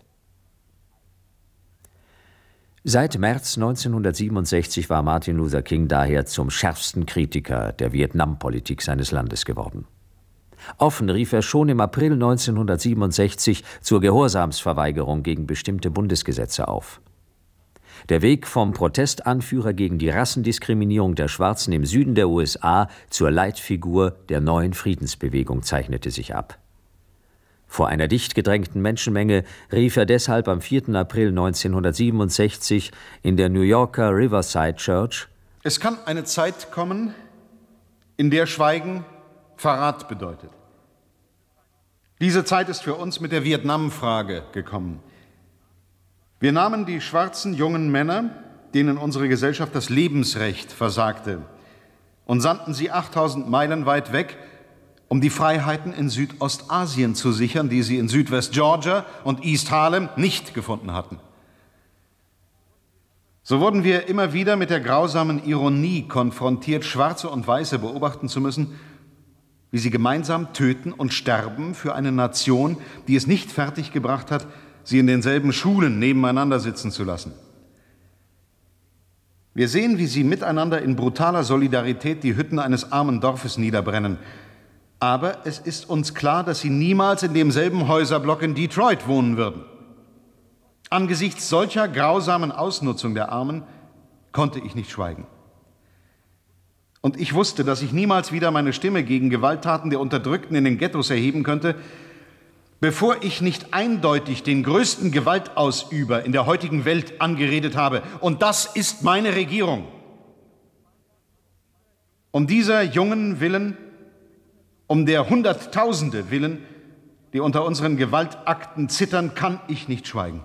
Seit März neunzehnhundertsiebenundsechzig war Martin Luther King daher zum schärfsten Kritiker der Vietnampolitik seines Landes geworden. Offen rief er schon im April neunzehnhundertsiebenundsechzig zur Gehorsamsverweigerung gegen bestimmte Bundesgesetze auf. Der Weg vom Protestanführer gegen die Rassendiskriminierung der Schwarzen im Süden der U S A zur Leitfigur der neuen Friedensbewegung zeichnete sich ab. Vor einer dicht gedrängten Menschenmenge rief er deshalb am vierten April neunzehnhundertsiebenundsechzig in der New Yorker Riverside Church: Es kann eine Zeit kommen, in der Schweigen Verrat bedeutet. Diese Zeit ist für uns mit der Vietnam-Frage gekommen. Wir nahmen die schwarzen jungen Männer, denen unsere Gesellschaft das Lebensrecht versagte, und sandten sie achttausend Meilen weit weg, um die Freiheiten in Südostasien zu sichern, die sie in Südwest-Georgia und East Harlem nicht gefunden hatten. So wurden wir immer wieder mit der grausamen Ironie konfrontiert, Schwarze und Weiße beobachten zu müssen, wie sie gemeinsam töten und sterben für eine Nation, die es nicht fertiggebracht hat, sie in denselben Schulen nebeneinander sitzen zu lassen. Wir sehen, wie sie miteinander in brutaler Solidarität die Hütten eines armen Dorfes niederbrennen. Aber es ist uns klar, dass sie niemals in demselben Häuserblock in Detroit wohnen würden. Angesichts solcher grausamen Ausnutzung der Armen konnte ich nicht schweigen. Und ich wusste, dass ich niemals wieder meine Stimme gegen Gewalttaten der Unterdrückten in den Ghettos erheben könnte, bevor ich nicht eindeutig den größten Gewaltausüber in der heutigen Welt angeredet habe. Und das ist meine Regierung. Um dieser Jungen willen, um der Hunderttausende willen, die unter unseren Gewaltakten zittern, kann ich nicht schweigen.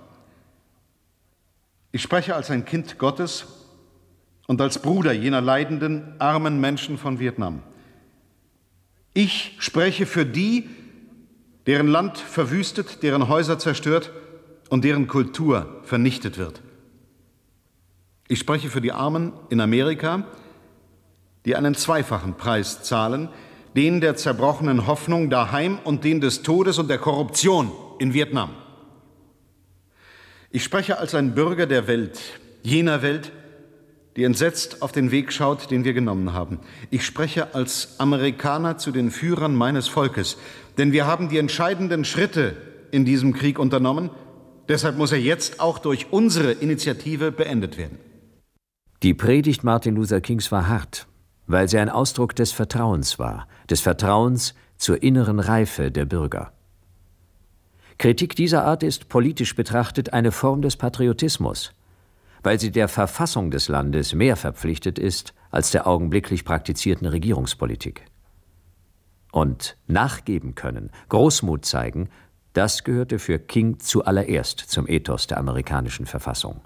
Ich spreche als ein Kind Gottes und als Bruder jener leidenden, armen Menschen von Vietnam. Ich spreche für die, deren Land verwüstet, deren Häuser zerstört und deren Kultur vernichtet wird. Ich spreche für die Armen in Amerika, die einen zweifachen Preis zahlen, den der zerbrochenen Hoffnung daheim und den des Todes und der Korruption in Vietnam. Ich spreche als ein Bürger der Welt, jener Welt, die entsetzt auf den Weg schaut, den wir genommen haben. Ich spreche als Amerikaner zu den Führern meines Volkes, denn wir haben die entscheidenden Schritte in diesem Krieg unternommen. Deshalb muss er jetzt auch durch unsere Initiative beendet werden. Die Predigt Martin Luther Kings war hart, weil sie ein Ausdruck des Vertrauens war, des Vertrauens zur inneren Reife der Bürger. Kritik dieser Art ist politisch betrachtet eine Form des Patriotismus, weil sie der Verfassung des Landes mehr verpflichtet ist als der augenblicklich praktizierten Regierungspolitik. Und nachgeben können, Großmut zeigen, das gehörte für King zuallererst zum Ethos der amerikanischen Verfassung.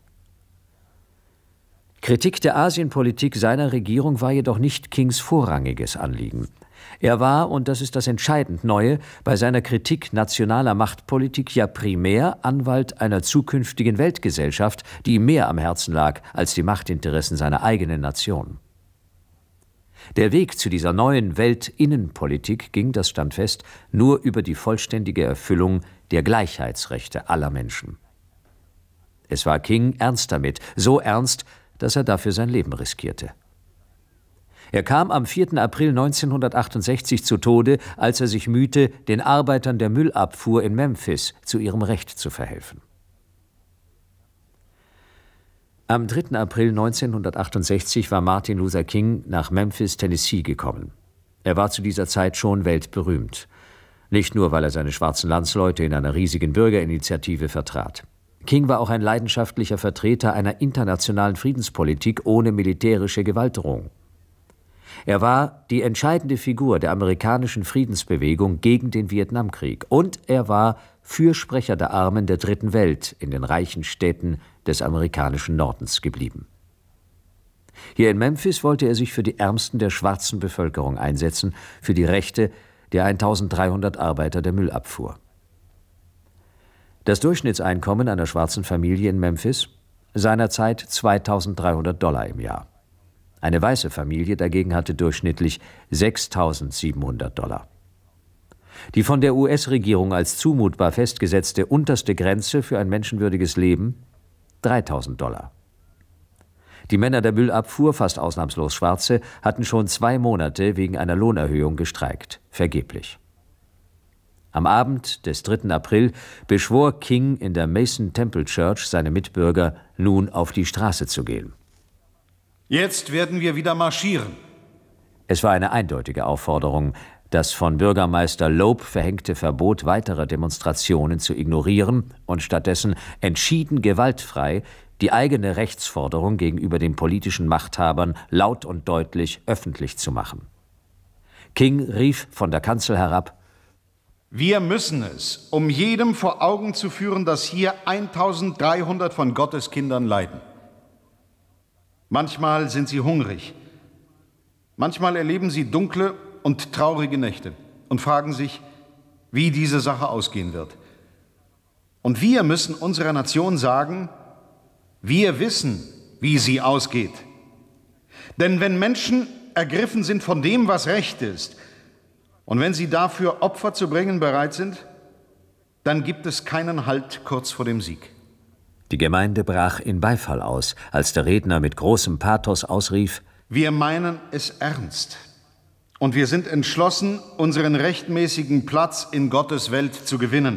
Kritik der Asienpolitik seiner Regierung war jedoch nicht Kings vorrangiges Anliegen. Er war, und das ist das entscheidend Neue, bei seiner Kritik nationaler Machtpolitik ja primär Anwalt einer zukünftigen Weltgesellschaft, die ihm mehr am Herzen lag als die Machtinteressen seiner eigenen Nation. Der Weg zu dieser neuen Weltinnenpolitik ging, das stand fest, nur über die vollständige Erfüllung der Gleichheitsrechte aller Menschen. Es war King ernst damit, so ernst, dass er dafür sein Leben riskierte. Er kam am vierten April neunzehnhundertachtundsechzig zu Tode, als er sich mühte, den Arbeitern der Müllabfuhr in Memphis zu ihrem Recht zu verhelfen. Am dritten April neunzehnhundertachtundsechzig war Martin Luther King nach Memphis, Tennessee gekommen. Er war zu dieser Zeit schon weltberühmt. Nicht nur, weil er seine schwarzen Landsleute in einer riesigen Bürgerinitiative vertrat. King war auch ein leidenschaftlicher Vertreter einer internationalen Friedenspolitik ohne militärische Gewaltdrohung. Er war die entscheidende Figur der amerikanischen Friedensbewegung gegen den Vietnamkrieg und er war Fürsprecher der Armen der Dritten Welt in den reichen Städten des amerikanischen Nordens geblieben. Hier in Memphis wollte er sich für die Ärmsten der schwarzen Bevölkerung einsetzen, für die Rechte der eintausenddreihundert Arbeiter der Müllabfuhr. Das Durchschnittseinkommen einer schwarzen Familie in Memphis? Seinerzeit zweitausenddreihundert Dollar im Jahr. Eine weiße Familie dagegen hatte durchschnittlich sechstausendsiebenhundert Dollar. Die von der U S-Regierung als zumutbar festgesetzte unterste Grenze für ein menschenwürdiges Leben? dreitausend Dollar. Die Männer der Müllabfuhr, fast ausnahmslos Schwarze, hatten schon zwei Monate wegen einer Lohnerhöhung gestreikt, vergeblich. Am Abend des dritten April beschwor King in der Mason Temple Church seine Mitbürger, nun auf die Straße zu gehen. Jetzt werden wir wieder marschieren. Es war eine eindeutige Aufforderung, das von Bürgermeister Loeb verhängte Verbot weiterer Demonstrationen zu ignorieren und stattdessen entschieden gewaltfrei die eigene Rechtsforderung gegenüber den politischen Machthabern laut und deutlich öffentlich zu machen. King rief von der Kanzel herab: Wir müssen es, um jedem vor Augen zu führen, dass hier eintausenddreihundert von Gottes Kindern leiden. Manchmal sind sie hungrig, manchmal erleben sie dunkle und traurige Nächte und fragen sich, wie diese Sache ausgehen wird. Und wir müssen unserer Nation sagen, wir wissen, wie sie ausgeht. Denn wenn Menschen ergriffen sind von dem, was recht ist, und wenn sie dafür Opfer zu bringen bereit sind, dann gibt es keinen Halt kurz vor dem Sieg. Die Gemeinde brach in Beifall aus, als der Redner mit großem Pathos ausrief: Wir meinen es ernst und wir sind entschlossen, unseren rechtmäßigen Platz in Gottes Welt zu gewinnen.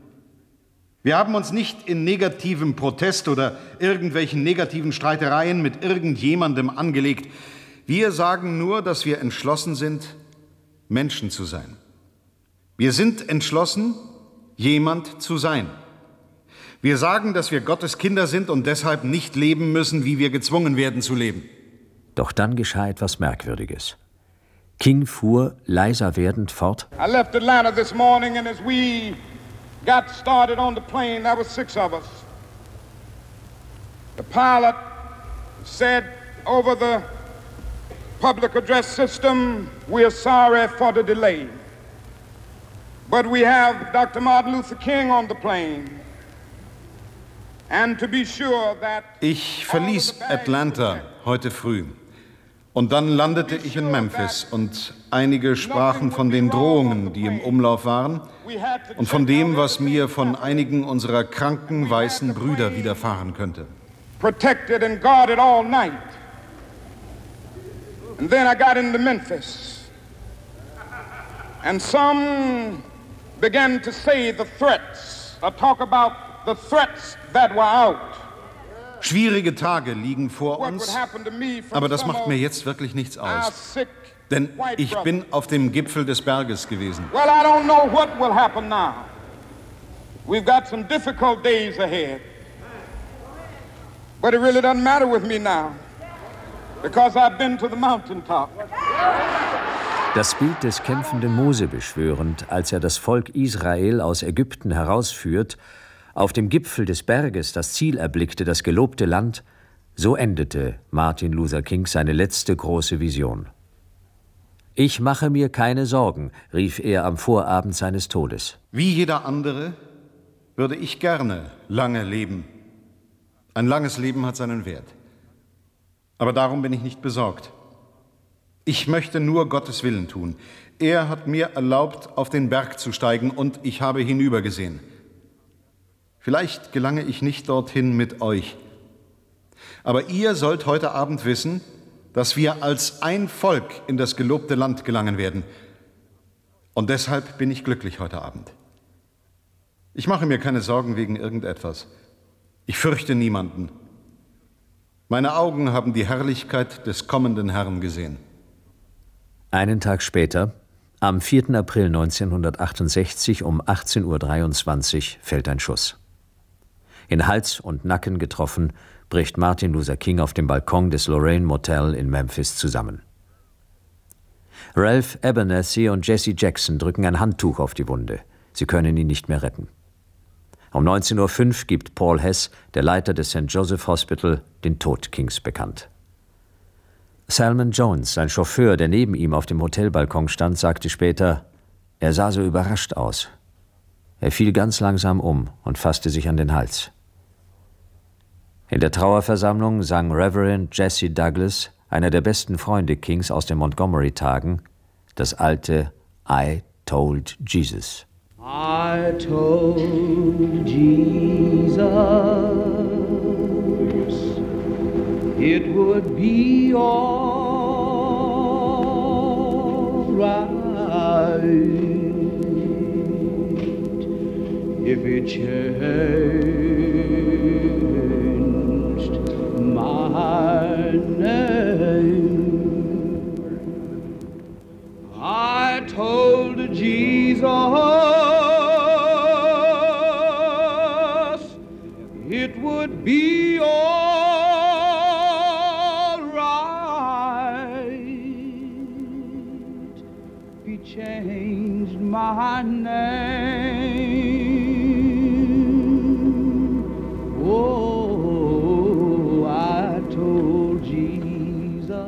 Wir haben uns nicht in negativem Protest oder irgendwelchen negativen Streitereien mit irgendjemandem angelegt. Wir sagen nur, dass wir entschlossen sind, Menschen zu sein. Wir sind entschlossen, jemand zu sein. Wir sagen, dass wir Gottes Kinder sind und deshalb nicht leben müssen, wie wir gezwungen werden zu leben. Doch dann geschah etwas Merkwürdiges. King fuhr leiser werdend fort. I left Atlanta this morning and as we got started on the plane, there were six of us. The pilot said over the public address system, we are sorry for the delay. But we have Doctor Martin Luther King on the plane. And to be sure that ich verließ Atlanta heute früh. Und dann landete ich in Memphis und einige sprachen von den Drohungen, die im Umlauf waren und von dem, was mir von einigen unserer kranken weißen Brüder widerfahren könnte. Protected and guarded all night. And then I got into Memphis. And some began to say the threats, or talk about the threats that were out. Schwierige Tage liegen vor uns, aber das macht mir jetzt wirklich nichts aus. Denn ich bin auf dem Gipfel des Berges gewesen. Well, I don't know what will happen now. We've got some difficult days ahead. But it really doesn't matter with me now, because I've been to the mountaintop. Das Bild des kämpfenden Mose beschwörend, als er das Volk Israel aus Ägypten herausführt, auf dem Gipfel des Berges das Ziel erblickte, das gelobte Land, so endete Martin Luther King seine letzte große Vision. »Ich mache mir keine Sorgen«, rief er am Vorabend seines Todes. Wie jeder andere würde ich gerne lange leben. Ein langes Leben hat seinen Wert. Aber darum bin ich nicht besorgt. Ich möchte nur Gottes Willen tun. Er hat mir erlaubt, auf den Berg zu steigen, und ich habe hinübergesehen. Vielleicht gelange ich nicht dorthin mit euch. Aber ihr sollt heute Abend wissen, dass wir als ein Volk in das gelobte Land gelangen werden. Und deshalb bin ich glücklich heute Abend. Ich mache mir keine Sorgen wegen irgendetwas. Ich fürchte niemanden. Meine Augen haben die Herrlichkeit des kommenden Herrn gesehen. Einen Tag später, am vierten April neunzehnhundertachtundsechzig um achtzehn Uhr dreiundzwanzig, fällt ein Schuss. In Hals und Nacken getroffen, bricht Martin Luther King auf dem Balkon des Lorraine Motel in Memphis zusammen. Ralph Abernathy und Jesse Jackson drücken ein Handtuch auf die Wunde. Sie können ihn nicht mehr retten. Um neunzehn Uhr fünf gibt Paul Hess, der Leiter des Saint Joseph Hospital, den Tod Kings bekannt. Salmon Jones, sein Chauffeur, der neben ihm auf dem Hotelbalkon stand, sagte später, er sah so überrascht aus. Er fiel ganz langsam um und fasste sich an den Hals. In der Trauerversammlung sang Reverend Jesse Douglas, einer der besten Freunde Kings aus den Montgomery-Tagen, das alte I Told Jesus. I told Jesus it would be all right if it changed my name. I told Jesus it would be all right if he changed my name. Oh, I told Jesus.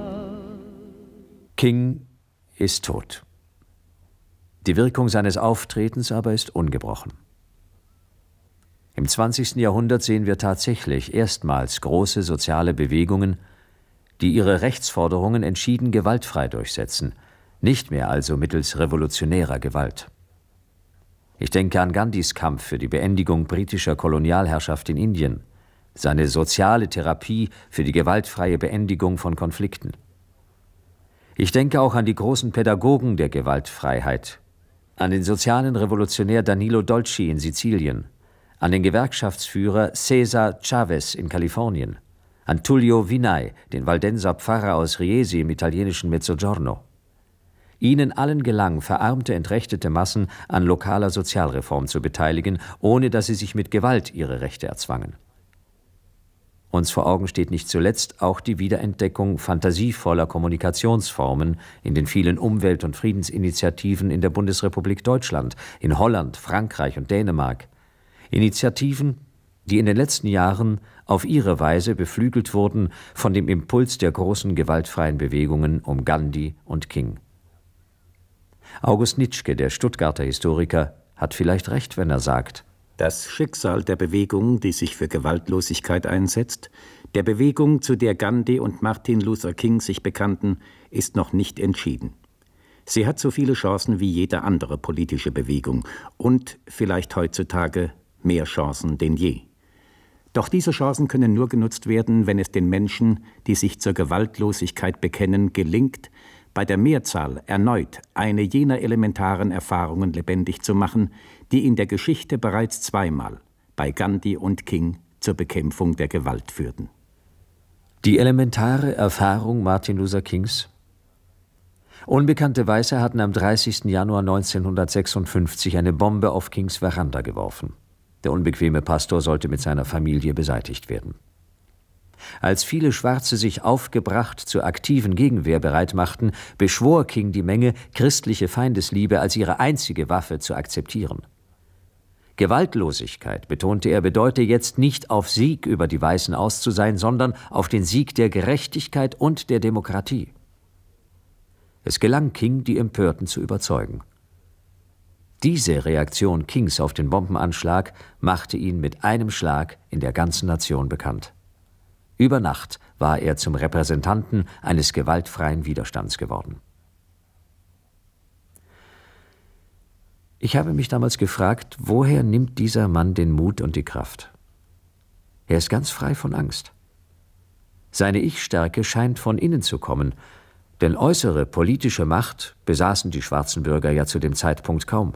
King ist tot. Die Wirkung seines Auftretens aber ist ungebrochen. Im zwanzigsten Jahrhundert sehen wir tatsächlich erstmals große soziale Bewegungen, die ihre Rechtsforderungen entschieden gewaltfrei durchsetzen, nicht mehr also mittels revolutionärer Gewalt. Ich denke an Gandhis Kampf für die Beendigung britischer Kolonialherrschaft in Indien, seine soziale Therapie für die gewaltfreie Beendigung von Konflikten. Ich denke auch an die großen Pädagogen der Gewaltfreiheit, an den sozialen Revolutionär Danilo Dolci in Sizilien, an den Gewerkschaftsführer Cesar Chavez in Kalifornien, an Tullio Vinay, den Valdenser Pfarrer aus Riesi im italienischen Mezzogiorno. Ihnen allen gelang, verarmte, entrechtete Massen an lokaler Sozialreform zu beteiligen, ohne dass sie sich mit Gewalt ihre Rechte erzwangen. Uns vor Augen steht nicht zuletzt auch die Wiederentdeckung fantasievoller Kommunikationsformen in den vielen Umwelt- und Friedensinitiativen in der Bundesrepublik Deutschland, in Holland, Frankreich und Dänemark. Initiativen, die in den letzten Jahren auf ihre Weise beflügelt wurden von dem Impuls der großen gewaltfreien Bewegungen um Gandhi und King. August Nitschke, der Stuttgarter Historiker, hat vielleicht recht, wenn er sagt: Das Schicksal der Bewegung, die sich für Gewaltlosigkeit einsetzt, der Bewegung, zu der Gandhi und Martin Luther King sich bekannten, ist noch nicht entschieden. Sie hat so viele Chancen wie jede andere politische Bewegung und vielleicht heutzutage mehr Chancen denn je. Doch diese Chancen können nur genutzt werden, wenn es den Menschen, die sich zur Gewaltlosigkeit bekennen, gelingt, bei der Mehrzahl erneut eine jener elementaren Erfahrungen lebendig zu machen, die in der Geschichte bereits zweimal bei Gandhi und King zur Bekämpfung der Gewalt führten. Die elementare Erfahrung Martin Luther Kings? Unbekannte Weiße hatten am dreißigsten Januar neunzehnhundertsechsundfünfzig eine Bombe auf Kings Veranda geworfen. Der unbequeme Pastor sollte mit seiner Familie beseitigt werden. Als viele Schwarze sich aufgebracht zur aktiven Gegenwehr bereit machten, beschwor King die Menge, christliche Feindesliebe als ihre einzige Waffe zu akzeptieren. Gewaltlosigkeit, betonte er, bedeute jetzt nicht auf Sieg über die Weißen aus zu sein, sondern auf den Sieg der Gerechtigkeit und der Demokratie. Es gelang King, die Empörten zu überzeugen. Diese Reaktion Kings auf den Bombenanschlag machte ihn mit einem Schlag in der ganzen Nation bekannt. Über Nacht war er zum Repräsentanten eines gewaltfreien Widerstands geworden. Ich habe mich damals gefragt, woher nimmt dieser Mann den Mut und die Kraft? Er ist ganz frei von Angst. Seine Ich-Stärke scheint von innen zu kommen, denn äußere politische Macht besaßen die schwarzen Bürger ja zu dem Zeitpunkt kaum.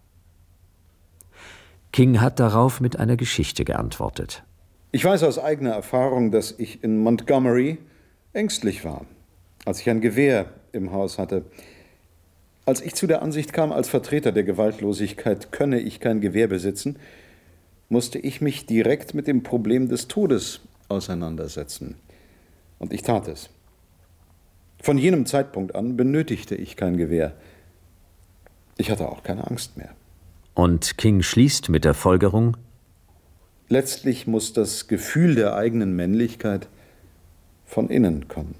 King hat darauf mit einer Geschichte geantwortet. Ich weiß aus eigener Erfahrung, dass ich in Montgomery ängstlich war, als ich ein Gewehr im Haus hatte. Als ich zu der Ansicht kam, als Vertreter der Gewaltlosigkeit könne ich kein Gewehr besitzen, musste ich mich direkt mit dem Problem des Todes auseinandersetzen. Und ich tat es. Von jenem Zeitpunkt an benötigte ich kein Gewehr. Ich hatte auch keine Angst mehr. Und King schließt mit der Folgerung: Letztlich muss das Gefühl der eigenen Männlichkeit von innen kommen.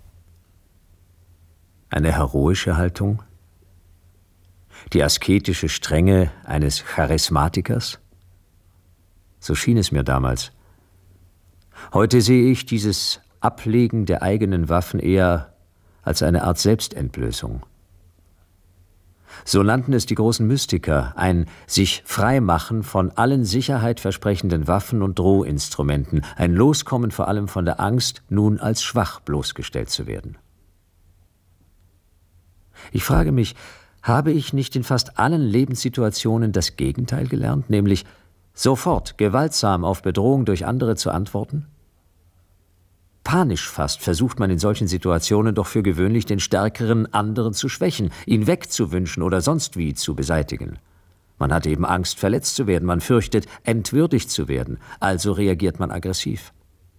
Eine heroische Haltung? Die asketische Strenge eines Charismatikers? So schien es mir damals. Heute sehe ich dieses Ablegen der eigenen Waffen eher als eine Art Selbstentblößung. So nannten es die großen Mystiker, ein sich freimachen von allen Sicherheit versprechenden Waffen und Drohinstrumenten, ein Loskommen vor allem von der Angst, nun als schwach bloßgestellt zu werden. Ich frage mich, habe ich nicht in fast allen Lebenssituationen das Gegenteil gelernt, nämlich sofort gewaltsam auf Bedrohung durch andere zu antworten? Panisch fast versucht man in solchen Situationen doch für gewöhnlich den stärkeren anderen zu schwächen, ihn wegzuwünschen oder sonst wie zu beseitigen. Man hat eben Angst, verletzt zu werden, man fürchtet, entwürdigt zu werden, also reagiert man aggressiv.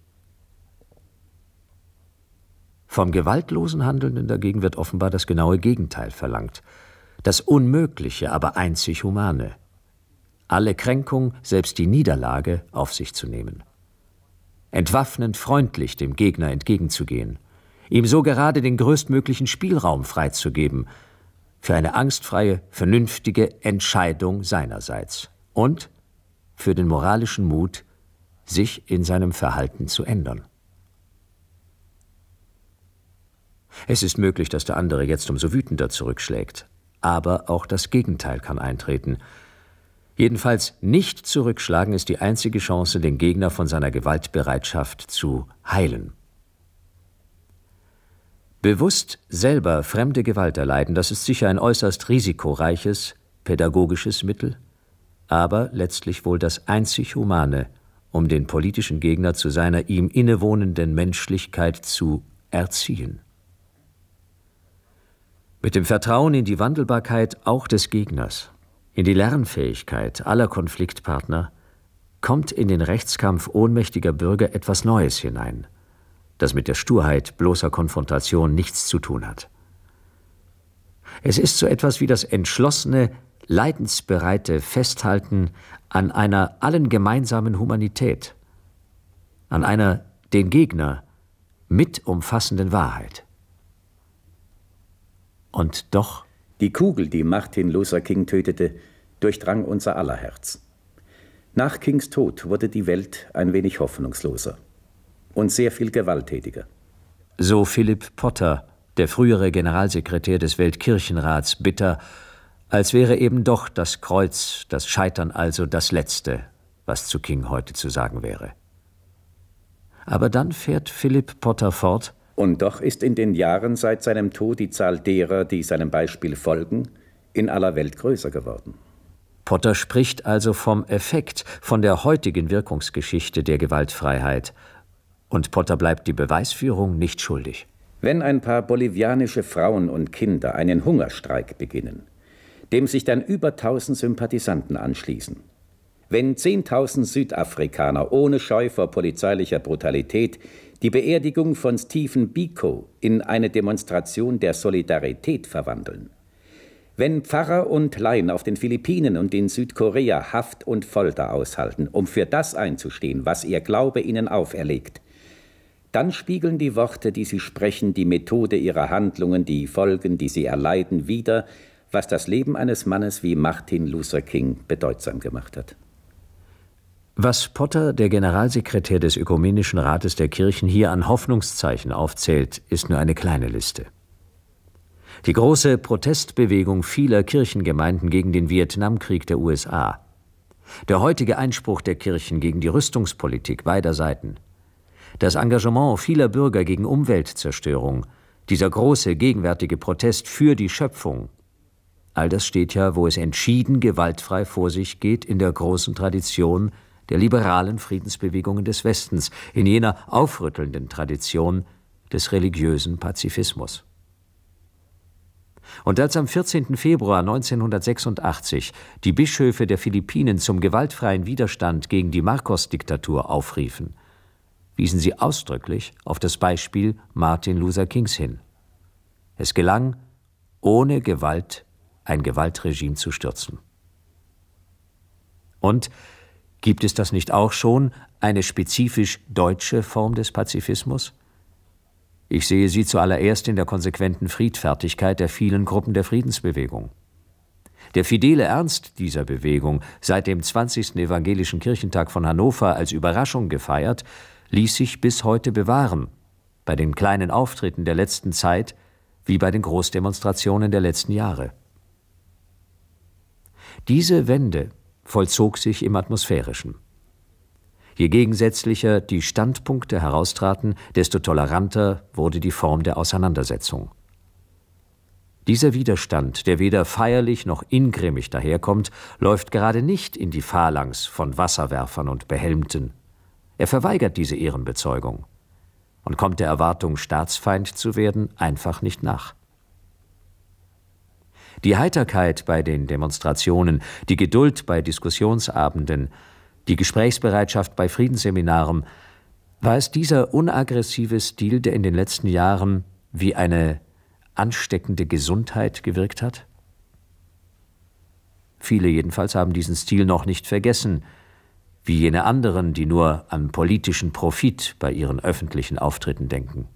Vom gewaltlosen Handelnden dagegen wird offenbar das genaue Gegenteil verlangt. Das Unmögliche, aber einzig Humane. Alle Kränkung, selbst die Niederlage, auf sich zu nehmen. Entwaffnend freundlich dem Gegner entgegenzugehen, ihm so gerade den größtmöglichen Spielraum freizugeben, für eine angstfreie, vernünftige Entscheidung seinerseits und für den moralischen Mut, sich in seinem Verhalten zu ändern. Es ist möglich, dass der andere jetzt umso wütender zurückschlägt, aber auch das Gegenteil kann eintreten. Jedenfalls nicht zurückschlagen ist die einzige Chance, den Gegner von seiner Gewaltbereitschaft zu heilen. Bewusst selber fremde Gewalt erleiden, das ist sicher ein äußerst risikoreiches, pädagogisches Mittel, aber letztlich wohl das einzig Humane, um den politischen Gegner zu seiner ihm innewohnenden Menschlichkeit zu erziehen. Mit dem Vertrauen in die Wandelbarkeit auch des Gegners, in die Lernfähigkeit aller Konfliktpartner, kommt in den Rechtskampf ohnmächtiger Bürger etwas Neues hinein, das mit der Sturheit bloßer Konfrontation nichts zu tun hat. Es ist so etwas wie das entschlossene, leidensbereite Festhalten an einer allen gemeinsamen Humanität, an einer den Gegner mit umfassenden Wahrheit. Und doch... Die Kugel, die Martin Luther King tötete, durchdrang unser aller Herz. Nach Kings Tod wurde die Welt ein wenig hoffnungsloser und sehr viel gewalttätiger. So Philip Potter, der frühere Generalsekretär des Weltkirchenrats, bitter, als wäre eben doch das Kreuz, das Scheitern also das Letzte, was zu King heute zu sagen wäre. Aber dann fährt Philip Potter fort: Und doch ist in den Jahren seit seinem Tod die Zahl derer, die seinem Beispiel folgen, in aller Welt größer geworden. Potter spricht also vom Effekt, von der heutigen Wirkungsgeschichte der Gewaltfreiheit. Und Potter bleibt die Beweisführung nicht schuldig. Wenn ein paar bolivianische Frauen und Kinder einen Hungerstreik beginnen, dem sich dann über tausend Sympathisanten anschließen, wenn zehntausend Südafrikaner ohne Scheu vor polizeilicher Brutalität die Beerdigung von Stephen Biko in eine Demonstration der Solidarität verwandeln, wenn Pfarrer und Laien auf den Philippinen und in Südkorea Haft und Folter aushalten, um für das einzustehen, was ihr Glaube ihnen auferlegt, dann spiegeln die Worte, die sie sprechen, die Methode ihrer Handlungen, die Folgen, die sie erleiden, wider, was das Leben eines Mannes wie Martin Luther King bedeutsam gemacht hat. Was Potter, der Generalsekretär des Ökumenischen Rates der Kirchen, hier an Hoffnungszeichen aufzählt, ist nur eine kleine Liste. Die große Protestbewegung vieler Kirchengemeinden gegen den Vietnamkrieg der U S A, der heutige Einspruch der Kirchen gegen die Rüstungspolitik beider Seiten, das Engagement vieler Bürger gegen Umweltzerstörung, dieser große gegenwärtige Protest für die Schöpfung, all das steht ja, wo es entschieden gewaltfrei vor sich geht, in der großen Tradition der liberalen Friedensbewegungen des Westens, in jener aufrüttelnden Tradition des religiösen Pazifismus. Und als am vierzehnten Februar neunzehnhundertsechsundachtzig die Bischöfe der Philippinen zum gewaltfreien Widerstand gegen die Marcos-Diktatur aufriefen, wiesen sie ausdrücklich auf das Beispiel Martin Luther Kings hin. Es gelang, ohne Gewalt ein Gewaltregime zu stürzen. Und gibt es das nicht auch schon, eine spezifisch deutsche Form des Pazifismus? Ich sehe sie zuallererst in der konsequenten Friedfertigkeit der vielen Gruppen der Friedensbewegung. Der fidele Ernst dieser Bewegung, seit dem zwanzigsten Evangelischen Kirchentag von Hannover als Überraschung gefeiert, ließ sich bis heute bewahren, bei den kleinen Auftritten der letzten Zeit wie bei den Großdemonstrationen der letzten Jahre. Diese Wende vollzog sich im Atmosphärischen. Je gegensätzlicher die Standpunkte heraustraten, desto toleranter wurde die Form der Auseinandersetzung. Dieser Widerstand, der weder feierlich noch ingrimmig daherkommt, läuft gerade nicht in die Phalanx von Wasserwerfern und Behelmten. Er verweigert diese Ehrenbezeugung und kommt der Erwartung, Staatsfeind zu werden, einfach nicht nach. Die Heiterkeit bei den Demonstrationen, die Geduld bei Diskussionsabenden, die Gesprächsbereitschaft bei Friedensseminaren, war es dieser unaggressive Stil, der in den letzten Jahren wie eine ansteckende Gesundheit gewirkt hat? Viele jedenfalls haben diesen Stil noch nicht vergessen, wie jene anderen, die nur an politischen Profit bei ihren öffentlichen Auftritten denken.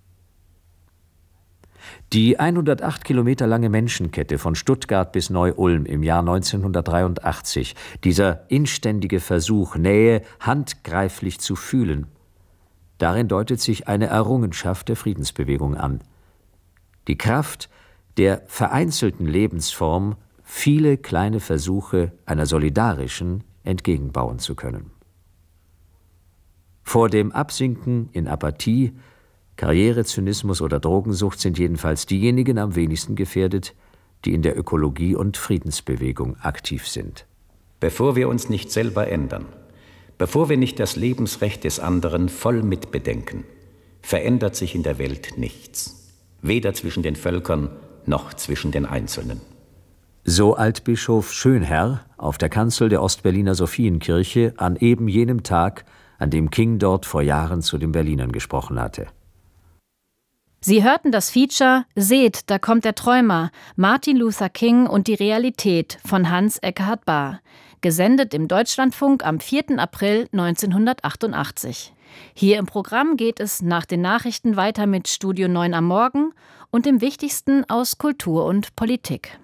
Die hundertacht Kilometer lange Menschenkette von Stuttgart bis Neu-Ulm im Jahr neunzehnhundertdreiundachtzig, dieser inständige Versuch, Nähe handgreiflich zu fühlen, darin deutet sich eine Errungenschaft der Friedensbewegung an. Die Kraft der vereinzelten Lebensform, viele kleine Versuche einer solidarischen entgegenbauen zu können. Vor dem Absinken in Apathie, Karrierezynismus oder Drogensucht sind jedenfalls diejenigen am wenigsten gefährdet, die in der Ökologie- und Friedensbewegung aktiv sind. Bevor wir uns nicht selber ändern, bevor wir nicht das Lebensrecht des anderen voll mitbedenken, verändert sich in der Welt nichts, weder zwischen den Völkern noch zwischen den Einzelnen. So Altbischof Schönherr auf der Kanzel der Ostberliner Sophienkirche an eben jenem Tag, an dem King dort vor Jahren zu den Berlinern gesprochen hatte. Sie hörten das Feature »Seht, da kommt der Träumer, Martin Luther King und die Realität« von Hans Ekkehard Bahr, gesendet im Deutschlandfunk am vierten April neunzehnhundertachtundachtzig. Hier im Programm geht es nach den Nachrichten weiter mit Studio neun am Morgen und dem Wichtigsten aus Kultur und Politik.